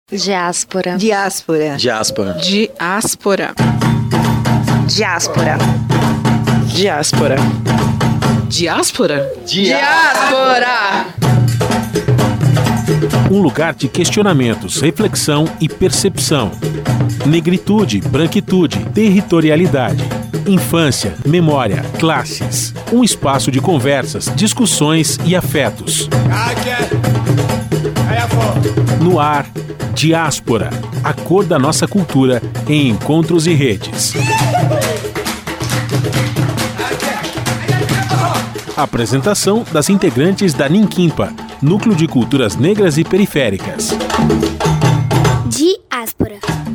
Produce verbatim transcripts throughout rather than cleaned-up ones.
Diáspora. Diáspora. Diáspora. Diáspora. Diáspora. Diáspora. Diáspora? Diáspora! Um lugar de questionamentos, reflexão e percepção. Negritude, branquitude, territorialidade. Infância, memória, classes. Um espaço de conversas, discussões e afetos. No ar, Diáspora, a cor da nossa cultura em encontros e redes. Apresentação das integrantes da Ninquimpa, Núcleo de Culturas Negras e Periféricas. Diáspora.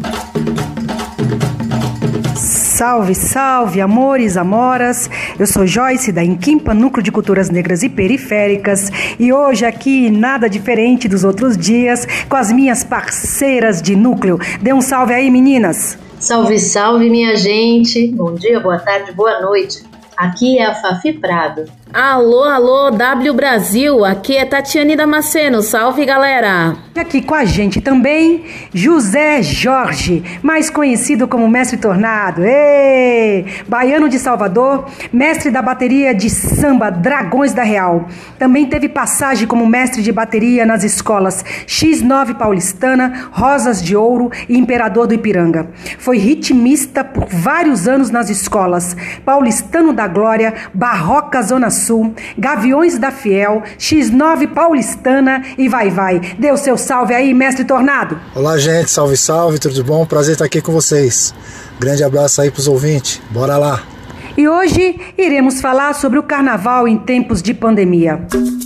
Salve, salve, amores, amoras. Eu sou Joyce da Ninquimpa, Núcleo de Culturas Negras e Periféricas, e hoje aqui, nada diferente dos outros dias, com as minhas parceiras de núcleo. Dê um salve aí, meninas. Salve, salve, minha gente. Bom dia, boa tarde, boa noite. Aqui é a Fafi Prado. Alô, alô, W Brasil, aqui é Tatiane Damasceno, salve galera! E aqui com a gente também, José Jorge, mais conhecido como Mestre Tornado, Ei! Baiano de Salvador, mestre da bateria de samba Dragões da Real. Também teve passagem como mestre de bateria nas escolas X nove Paulistana, Rosas de Ouro e Imperador do Ipiranga. Foi ritmista por vários anos nas escolas Paulistano da Glória, Barroca Zona Sul, Sul, Gaviões da Fiel, X nove Paulistana e vai, vai. Dê o seu salve aí, Mestre Tornado. Olá, gente. Salve, salve. Tudo bom? Prazer estar aqui com vocês. Grande abraço aí pros ouvintes. Bora lá. E hoje iremos falar sobre o carnaval em tempos de pandemia.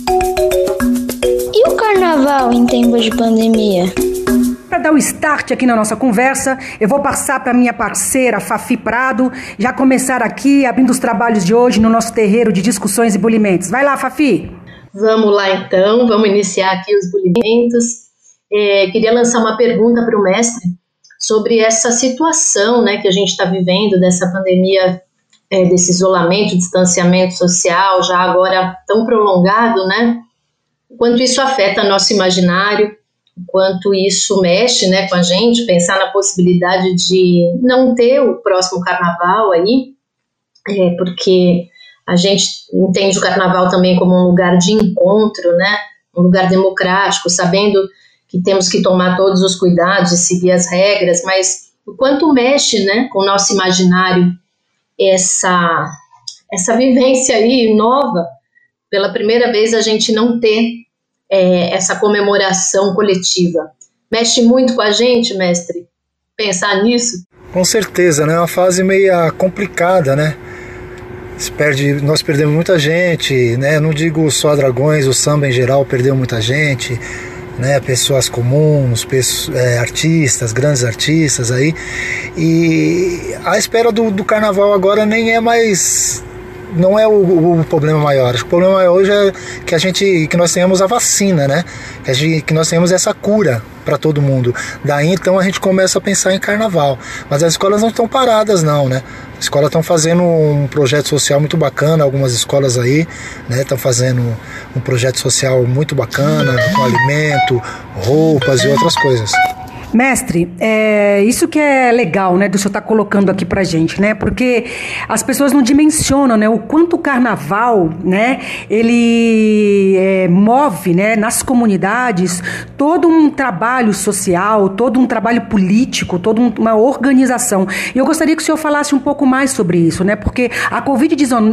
E o carnaval em tempos de pandemia? Para dar o start aqui na nossa conversa, eu vou passar para minha parceira Fafi Prado, já começar aqui abrindo os trabalhos de hoje no nosso terreiro de discussões e bulimentos. Vai lá, Fafi! Vamos lá então, vamos iniciar aqui os bulimentos. É, queria lançar uma pergunta para o mestre sobre essa situação, né, que a gente está vivendo, dessa pandemia, é, desse isolamento, distanciamento social, já agora tão prolongado, né? Quanto isso afeta nosso imaginário, quanto isso mexe, né, com a gente, pensar na possibilidade de não ter o próximo carnaval aí, é, porque a gente entende o carnaval também como um lugar de encontro, né, um lugar democrático, sabendo que temos que tomar todos os cuidados e seguir as regras, mas o quanto mexe, né, com o nosso imaginário essa, essa vivência aí nova, pela primeira vez a gente não ter É, essa comemoração coletiva. Mexe muito com a gente, mestre, pensar nisso? Com certeza, né? É uma fase meio complicada, né? Se perde, nós perdemos muita gente, né? Não digo só Dragões, o samba em geral perdeu muita gente, né? Pessoas comuns, pessoas, é, artistas, grandes artistas aí. E a espera do, do carnaval agora nem é mais... Não é o, o problema maior. Acho que o problema maior hoje é que a gente, que nós tenhamos a vacina, né? Que, a gente, que nós tenhamos essa cura para todo mundo. Daí então a gente começa a pensar em carnaval. Mas as escolas não estão paradas não, né? As escolas estão fazendo um projeto social muito bacana, algumas escolas aí, né? Estão fazendo um projeto social muito bacana, com alimento, roupas e outras coisas. Mestre, é, isso que é legal, né, do senhor estar colocando aqui pra gente, né, porque as pessoas não dimensionam, né, o quanto o carnaval, né, ele é, move, né, nas comunidades todo um trabalho social, todo um trabalho político, toda uma organização. E eu gostaria que o senhor falasse um pouco mais sobre isso, né, porque a covid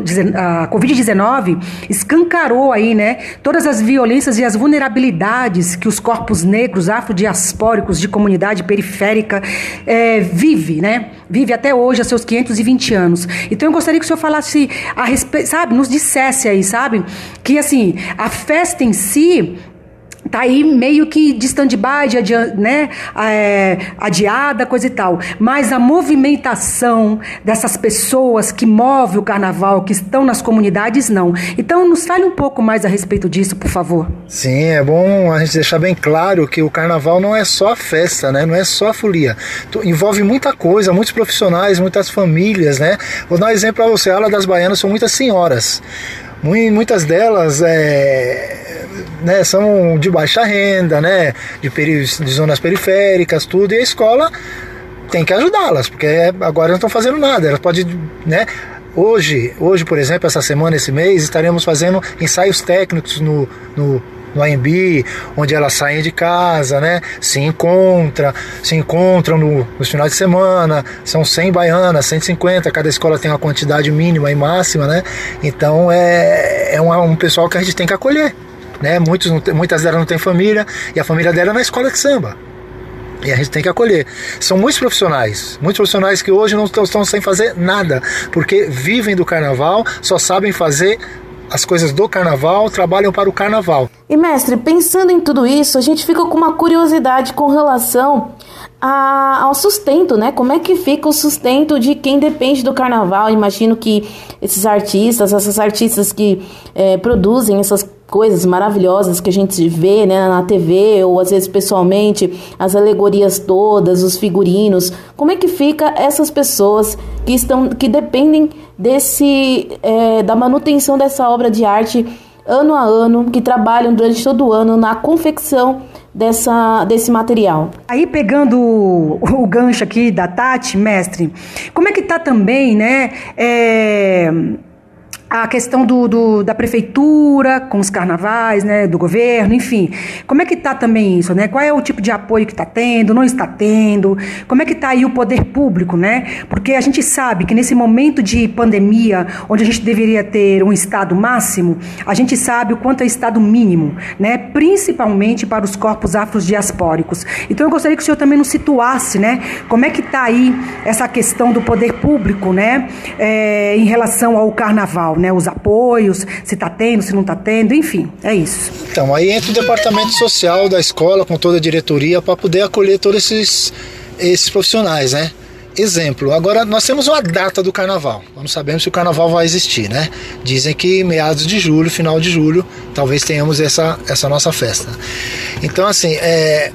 dezenove escancarou aí, né, todas as violências e as vulnerabilidades que os corpos negros afrodiaspóricos de comunidade comunidade periférica é, vive, né? Vive até hoje, a seus quinhentos e vinte anos. Então eu gostaria que o senhor falasse a respeito, sabe? Nos dissesse aí, sabe? Que assim, a festa em si tá aí meio que de stand-by, de adi- né? é, adiada, coisa e tal. Mas a movimentação dessas pessoas que movem o carnaval, que estão nas comunidades, não. Então, nos fale um pouco mais a respeito disso, por favor. Sim, é bom a gente deixar bem claro que o carnaval não é só a festa, né? Não é só a folia. Envolve muita coisa, muitos profissionais, muitas famílias, né? Vou dar um exemplo para você. A ala das baianas são muitas senhoras. Muitas delas é, né, são de baixa renda, né, de, peri- de zonas periféricas, tudo, e a escola tem que ajudá-las, porque agora não estão fazendo nada, elas podem, né, hoje, hoje, por exemplo, essa semana, esse mês, estaremos fazendo ensaios técnicos no, no no A M B, onde elas saem de casa, né, se encontram, se encontram no, nos finais de semana, são cem baianas, cento e cinquenta, cada escola tem uma quantidade mínima e máxima, né, então é, é uma, um pessoal que a gente tem que acolher, né, muitos não tem, muitas delas não têm família, e a família dela é na escola de samba, e a gente tem que acolher. São muitos profissionais, muitos profissionais que hoje não estão, estão sem fazer nada, porque vivem do carnaval, só sabem fazer as coisas do carnaval, trabalham para o carnaval. E mestre, pensando em tudo isso, a gente fica com uma curiosidade com relação a, ao sustento, né? Como é que fica o sustento de quem depende do carnaval? Imagino que esses artistas, essas artistas que é, produzem essas coisas maravilhosas que a gente vê, né, na T V ou às vezes pessoalmente, as alegorias todas, os figurinos, como é que fica essas pessoas que estão, que dependem desse, é, da manutenção dessa obra de arte ano a ano, que trabalham durante todo o ano na confecção dessa, desse material? Aí pegando o, o gancho aqui da Tati, mestre, como é que tá também, né, é... a questão do, do, da prefeitura com os carnavais, né, do governo, enfim. Como é que está também isso, né? Qual é o tipo de apoio que está tendo, não está tendo? Como é que está aí o poder público, né? Porque a gente sabe que nesse momento de pandemia, onde a gente deveria ter um estado máximo, a gente sabe o quanto é estado mínimo, né? Principalmente para os corpos afrodiaspóricos. Então eu gostaria que o senhor também nos situasse, né? Como é que está aí essa questão do poder público, né? É, em relação ao carnaval, né? Os apoios, se está tendo, se não está tendo, enfim, é isso. Então, aí entra o departamento social da escola com toda a diretoria para poder acolher todos esses, esses profissionais, né? Exemplo, agora nós temos uma data do carnaval, nós não sabemos se o carnaval vai existir, né? Dizem que meados de julho, final de julho, talvez tenhamos essa, essa nossa festa. Então, assim, é,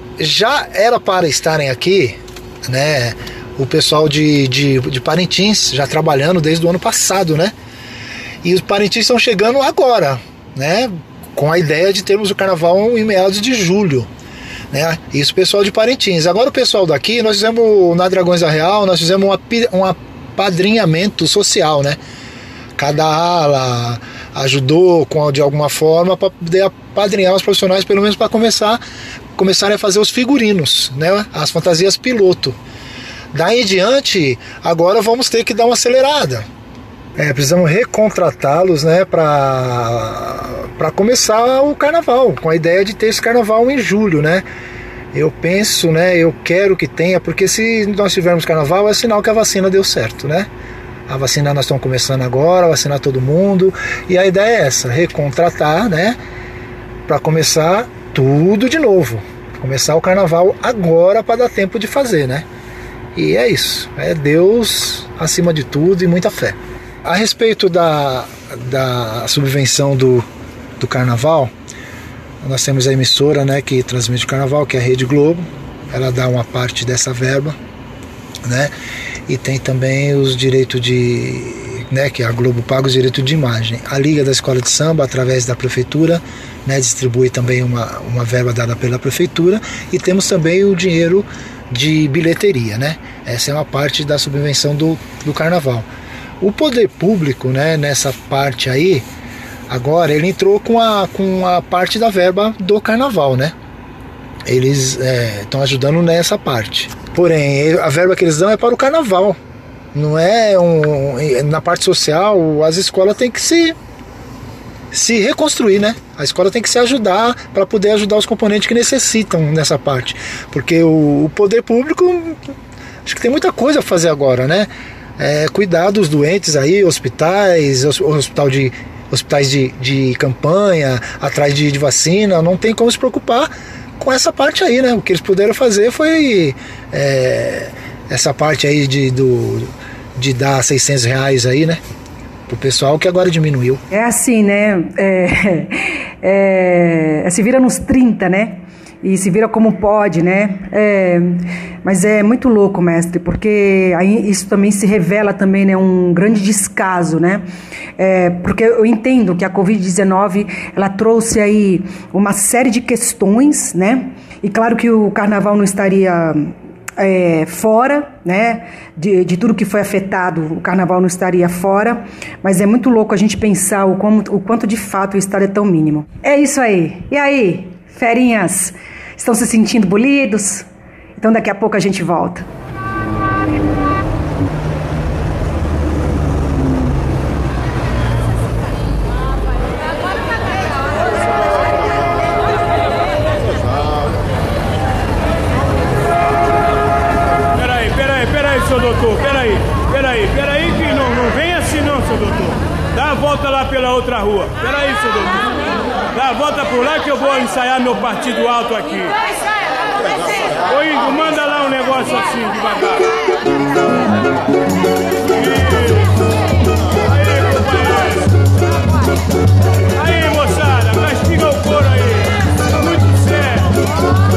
já era para estarem aqui, né? O pessoal de, de, de Parintins já trabalhando desde o ano passado, né? E os Parintins estão chegando agora, né? Com a ideia de termos o carnaval em meados de julho, né? Isso, pessoal de Parintins. Agora o pessoal daqui, nós fizemos na Dragões da Real, nós fizemos um apadrinhamento social, né? Cada ala ajudou com, de alguma forma para poder apadrinhar os profissionais, pelo menos para começar começarem a fazer os figurinos, né? As fantasias piloto. Daí em diante, agora vamos ter que dar uma acelerada. É, precisamos recontratá-los, né, para começar o carnaval, com a ideia de ter esse carnaval em julho, né? Eu penso, né, eu quero que tenha, porque se nós tivermos carnaval é sinal que a vacina deu certo, né? A vacina nós estamos começando agora, vacinar todo mundo, e a ideia é essa, recontratar, né, para começar tudo de novo, começar o carnaval agora para dar tempo de fazer, né? E é isso, é Deus acima de tudo e muita fé. A respeito da, da subvenção do, do carnaval, nós temos a emissora, né, que transmite o carnaval, que é a Rede Globo, ela dá uma parte dessa verba, né, e tem também os direitos de, né, que a Globo paga os direitos de imagem. A Liga da Escola de Samba, através da Prefeitura, né, distribui também uma, uma verba dada pela Prefeitura, e temos também o dinheiro de bilheteria, né, essa é uma parte da subvenção do, do carnaval. O poder público, né, nessa parte aí, agora ele entrou com a, com a parte da verba do carnaval, né? Eles estão é, ajudando nessa parte. Porém, a verba que eles dão é para o carnaval. Não é um, na parte social, as escolas têm que se, se reconstruir, né? A escola tem que se ajudar para poder ajudar os componentes que necessitam nessa parte. Porque o, o poder público, acho que tem muita coisa a fazer agora, né? É, cuidar dos doentes aí, hospitais, hospital de, hospitais de, de campanha, atrás de, de vacina, não tem como se preocupar com essa parte aí, né? O que eles puderam fazer foi é, essa parte aí de, do, de dar seiscentos reais aí, né? Pro pessoal, que agora diminuiu. É assim, né? É, é, se vira nos trinta, né? e se vira como pode, né? É, mas é muito louco, mestre, porque aí isso também se revela também, né, um grande descaso, né? É, porque eu entendo que a covid dezenove, ela trouxe aí uma série de questões, né? E claro que o carnaval não estaria é, fora, né? De, de tudo que foi afetado, o carnaval não estaria fora, mas é muito louco a gente pensar o, como, o quanto de fato o estado é tão mínimo. É isso aí. E aí, ferinhas, estão se sentindo bolidos? Então daqui a pouco a gente volta. Peraí, peraí, peraí, seu doutor, peraí, peraí, peraí que não, não vem assim não, seu doutor. Dá a volta lá pela outra rua. Peraí, seu doutor. Dá a volta por lá que eu vou ensaiar meu partido alto aqui. Ô Ingo, manda lá um negócio assim, devagar. Aí, companheiro. Aí, moçada, castiga o couro aí. Muito sério.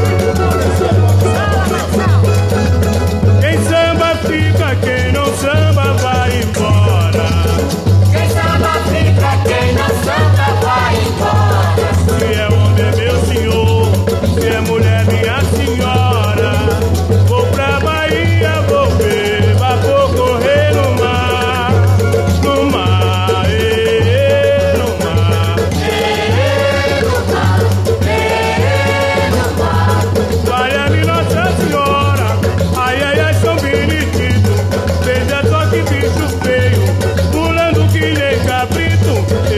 Quem samba fica, quem não samba vai embora. Quem samba fica, quem não samba vai embora. Se é homem é meu senhor, se é mulher minha senhora. Vou pra Bahia, vou ver, vou correr no mar, no mar, ê, no mar, ê, no mar, ê, no mar. Valha-me Nossa Senhora, ai, ai, ai, São Benedito, veja só que bicho feio, pulando que nem cabrito,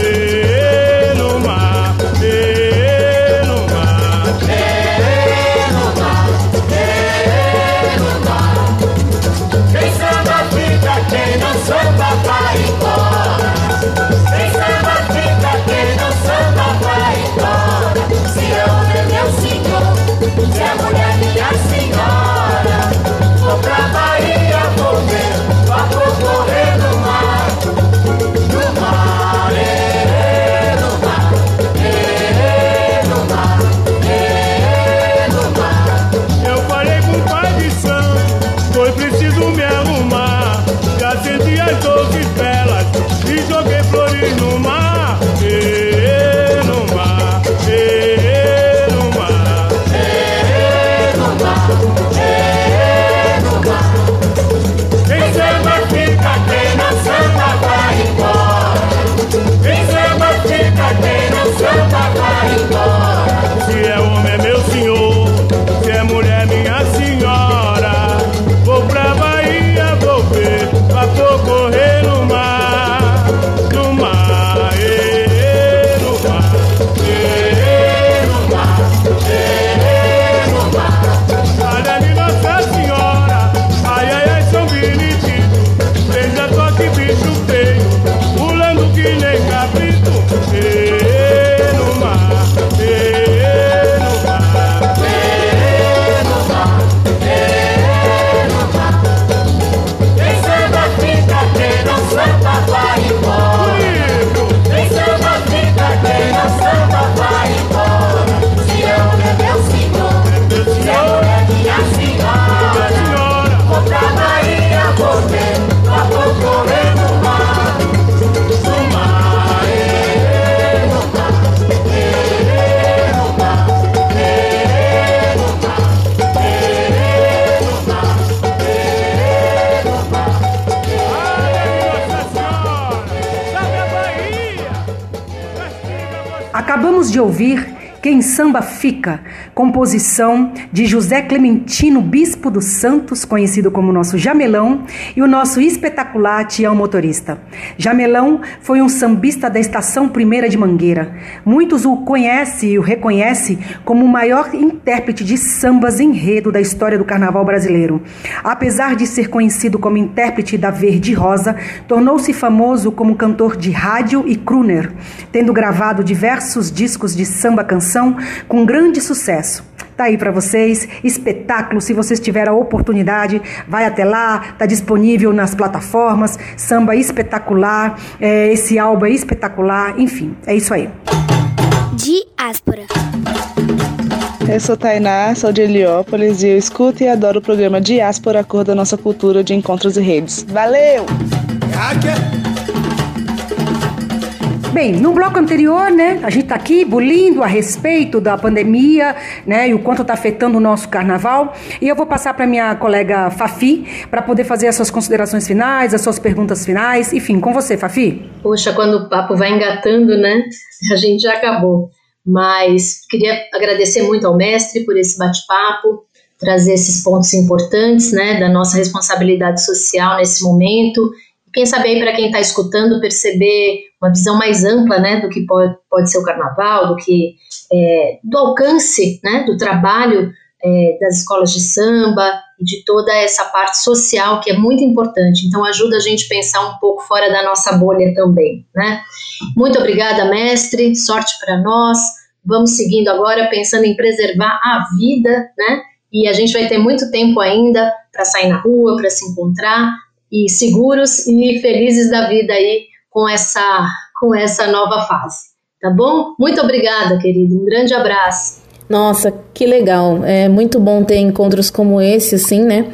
ê, no mar, ê, no mar, ê, no mar, ê, no mar. Quem samba fica, quem não samba vai embora. Quem samba fica, quem não samba vai embora. Se é homem meu senhor, se é mulher minha senhora. Vou pra Bahia, vou ver, vou correr no mar, no mar, ê, no mar, ê, no mar, ê, no mar. eu falei com o pai de santo, foi preciso me arrumar. Já acendi as doze velas e joguei flores no mar, ê, no mar, ê, no mar. Ê, no mar, ê, no mar. Quem samba fica, quem não samba vai embora. Quem samba fica, quem não samba vai embora. Se é homem é meu senhor, se é mulher minha senhora. Vou pra Bahia, vou ver, vou correr no mar, no mar, ê, no mar, Ê, no mar, ê, no mar. Valha-me Nossa Senhora, ai, ai, ai, São Benedito, veja só que bicho feio, pulando que nem cabrito, ê, no mar, ê, no mar. Ê, no mar, ê, no mar. Quem samba fica, quem não samba vai embora. Quem samba fica, quem não samba vai embora. Se é homem meu senhor, se é mulher minha senhora. Vou pra Bahia, vou ver, vou correr no mar, no mar, ê, no mar, ê, no mar, ê, no mar, ê, no mar, ê, no mar. Nossa Senhora, salve a Bahia! Castiga você! Acabamos de ouvir Quem Samba Fica, composição de José Clementino Bispo dos Santos, conhecido como nosso Jamelão, e o nosso espetacular Tião Motorista. Jamelão foi um sambista da Estação Primeira de Mangueira. Muitos o conhecem e o reconhecem como o maior intérprete de sambas enredo da história do carnaval brasileiro. Apesar de ser conhecido como intérprete da Verde Rosa, tornou-se famoso como cantor de rádio e crooner, tendo gravado diversos discos de samba-canção com grande sucesso. Tá aí para vocês, espetáculo. Se vocês tiverem a oportunidade, vai até lá, tá disponível nas plataformas. Samba espetacular, é, esse álbum é espetacular, enfim, é isso aí. Diáspora. Eu sou Tainá, sou de Heliópolis e eu escuto e adoro o programa Diáspora, a cor da nossa cultura de encontros e redes. Valeu! Bem, no bloco anterior, né, a gente tá aqui bulindo a respeito da pandemia, né, e o quanto tá afetando o nosso carnaval. E eu vou passar para minha colega Fafi para poder fazer as suas considerações finais, as suas perguntas finais. Enfim, com você, Fafi. Poxa, quando o papo vai engatando, né, a gente já acabou. Mas queria agradecer muito ao mestre por esse bate-papo, trazer esses pontos importantes, né, da nossa responsabilidade social nesse momento. Quem sabe aí para quem está escutando perceber uma visão mais ampla, né, do que pode, pode ser o carnaval, do que é, do alcance, né, do trabalho é, das escolas de samba e de toda essa parte social que é muito importante. Então ajuda a gente a pensar um pouco fora da nossa bolha também, né? Muito obrigada, mestre, sorte para nós. Vamos seguindo agora pensando em preservar a vida, né? E a gente vai ter muito tempo ainda para sair na rua, para se encontrar, e seguros e felizes da vida aí com essa, com essa nova fase, tá bom? Muito obrigada, querido, um grande abraço. Nossa, que legal, é muito bom ter encontros como esse, assim, né?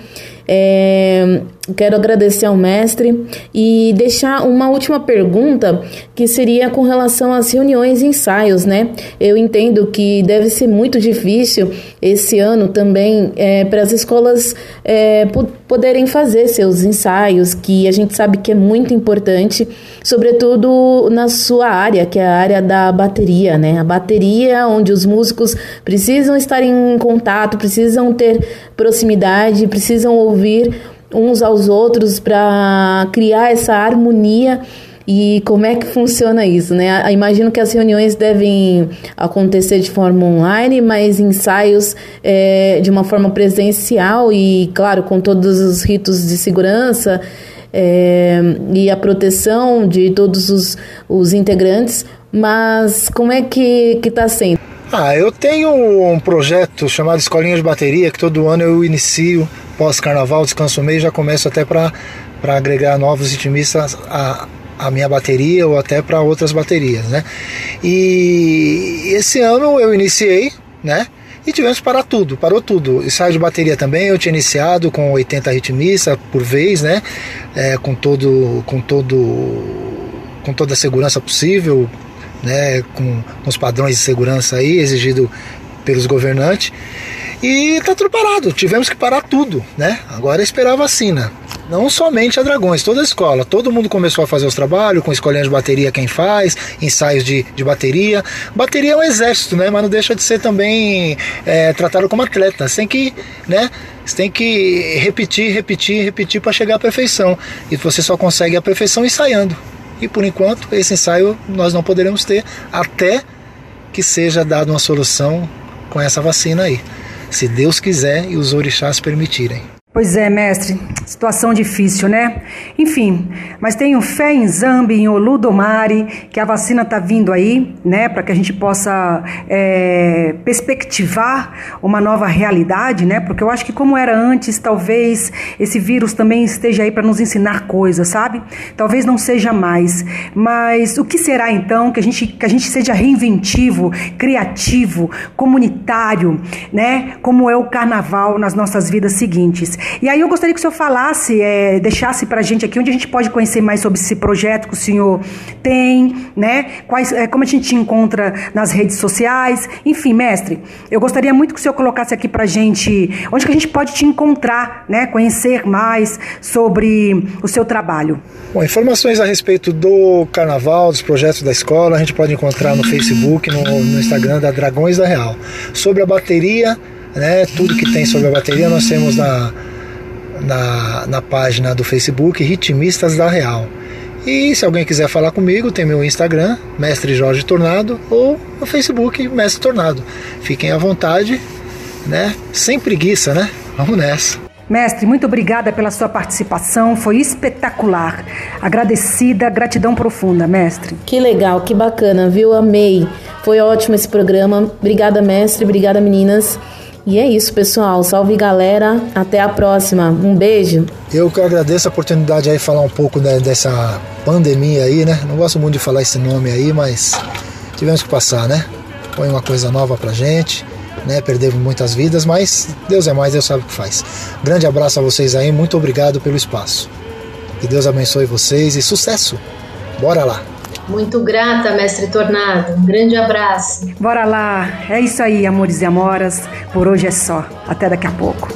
É, quero agradecer ao mestre e deixar uma última pergunta, que seria com relação às reuniões e ensaios, né? Eu entendo que deve ser muito difícil esse ano também é, para as escolas é, poderem fazer seus ensaios, que a gente sabe que é muito importante, sobretudo na sua área, que é a área da bateria, né? A bateria onde os músicos precisam estar em contato, precisam ter proximidade, precisam ouvir uns aos outros para criar essa harmonia. E como é que funciona isso, né? Imagino que as reuniões devem acontecer de forma online, mas ensaios é, de uma forma presencial e, claro, com todos os ritos de segurança é, e a proteção de todos os, os integrantes. Mas como é que está sendo? Ah, eu tenho um projeto chamado Escolinha de Bateria, que todo ano eu inicio pós-carnaval, descanso o mês, já começo até para agregar novos ritmistas a, a minha bateria ou até para outras baterias, né? E esse ano eu iniciei, né? E tivemos que parar tudo, parou tudo. Ensaio de bateria também, eu tinha iniciado com oitenta ritmistas por vez, né? É, com todo, com todo, com toda a segurança possível, né, com, com os padrões de segurança aí exigido pelos governantes, e tá tudo parado, tivemos que parar tudo, né? Agora é esperar a vacina. Não somente a Dragões, toda a escola, todo mundo começou a fazer os trabalhos, com escolinhas de bateria quem faz, ensaios de, de bateria. Bateria é um exército, né? Mas não deixa de ser também é, tratado como atleta. Você tem que, né? Você tem que repetir, repetir, repetir para chegar à perfeição. E você só consegue a perfeição ensaiando. E por enquanto esse ensaio nós não poderemos ter até que seja dada uma solução com essa vacina aí, se Deus quiser e os orixás permitirem. Pois é, mestre, situação difícil, né? Enfim, mas tenho fé em Zambi, em Oludomari, que a vacina tá vindo aí, né? Para que a gente possa é, perspectivar uma nova realidade, né? Porque eu acho que como era antes, talvez esse vírus também esteja aí para nos ensinar coisas, sabe? Talvez não seja mais, mas o que será então que a gente, que a gente seja reinventivo, criativo, comunitário, né? Como é o carnaval nas nossas vidas seguintes. E aí eu gostaria que o senhor falasse, é, deixasse pra gente aqui onde a gente pode conhecer mais sobre esse projeto que o senhor tem, né? Quais, é, como a gente te encontra nas redes sociais. Enfim, mestre, eu gostaria muito que o senhor colocasse aqui pra gente onde que a gente pode te encontrar, né? Conhecer mais sobre o seu trabalho. Bom, informações a respeito do carnaval, dos projetos da escola, a gente pode encontrar no Facebook, no, no Instagram da Dragões da Real. Sobre a bateria, né, tudo que tem sobre a bateria nós temos na, na, na página do Facebook Ritmistas da Real. E se alguém quiser falar comigo, tem meu Instagram, Mestre Jorge Tornado, ou no Facebook, Mestre Tornado. Fiquem à vontade, né, sem preguiça, né? Vamos nessa. Mestre, muito obrigada pela sua participação, foi espetacular. Agradecida, gratidão profunda, mestre. Que legal, que bacana, viu? Amei. Foi ótimo esse programa. Obrigada, mestre, obrigada, meninas. E é isso, pessoal. Salve, galera. Até a próxima. Um beijo. Eu que agradeço a oportunidade aí de falar um pouco, né, dessa pandemia aí, né? Não gosto muito de falar esse nome aí, mas tivemos que passar, né? Foi uma coisa nova pra gente. né? Perdemos muitas vidas, mas Deus é mais, Deus sabe o que faz. Grande abraço a vocês aí, muito obrigado pelo espaço. Que Deus abençoe vocês e sucesso! Bora lá! Muito grata, mestre Tornado. Um grande abraço. Bora lá. É isso aí, amores e amoras. Por hoje é só. Até daqui a pouco.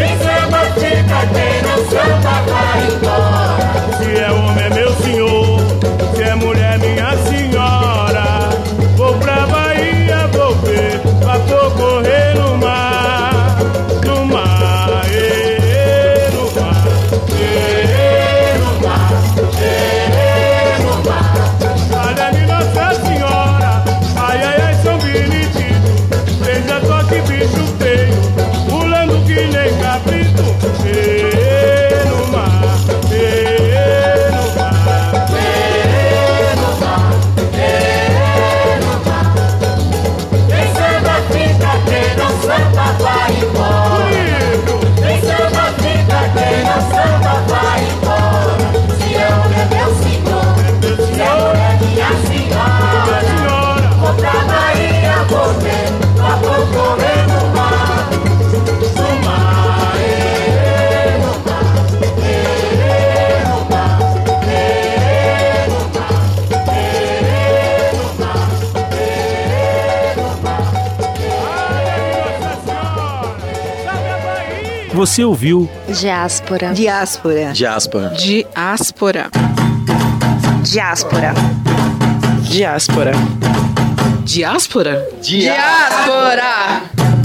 Se é homem é meu senhor, se é mulher minha senhora. Vou pra Bahia, vou ver vapor correr no mar, no mar, ê, no mar, ê, no mar, ê, no mar. Olha ali Nossa Senhora, ai, ai, ai, São Benedito, seja toque bicho feio, pulando que nem cabrito, ê, no mar, ê, no mar, ê, no mar, ê, no mar. Tem samba fica, quem não samba vai embora. Tem samba fica, quem não samba vai embora. Se é homem é meu senhor, se é mulher minha senhora. Vou pra Bahia, vou ver vapor correr no mar, no mar, ê, no mar, ê, no mar, ê, no mar, ê, no mar, ê, no mar. Ai, Nossa Senhora, sabe a Bahia? Você ouviu Diáspora. Diáspora. Diáspora. Diáspora. Diáspora. Diáspora. Diáspora? Diáspora.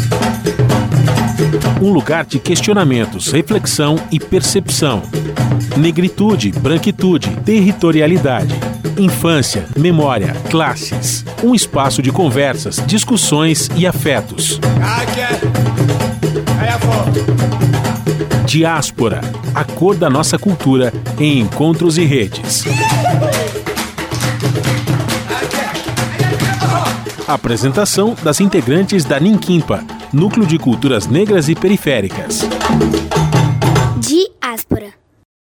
um lugar de questionamentos, reflexão e percepção. Negritude, branquitude, territorialidade. Infância, memória, classes. Um espaço de conversas, discussões e afetos. Diáspora, a cor da nossa cultura em encontros e redes. Apresentação das integrantes da Ninquimpa, Núcleo de Culturas Negras e Periféricas. Diáspora.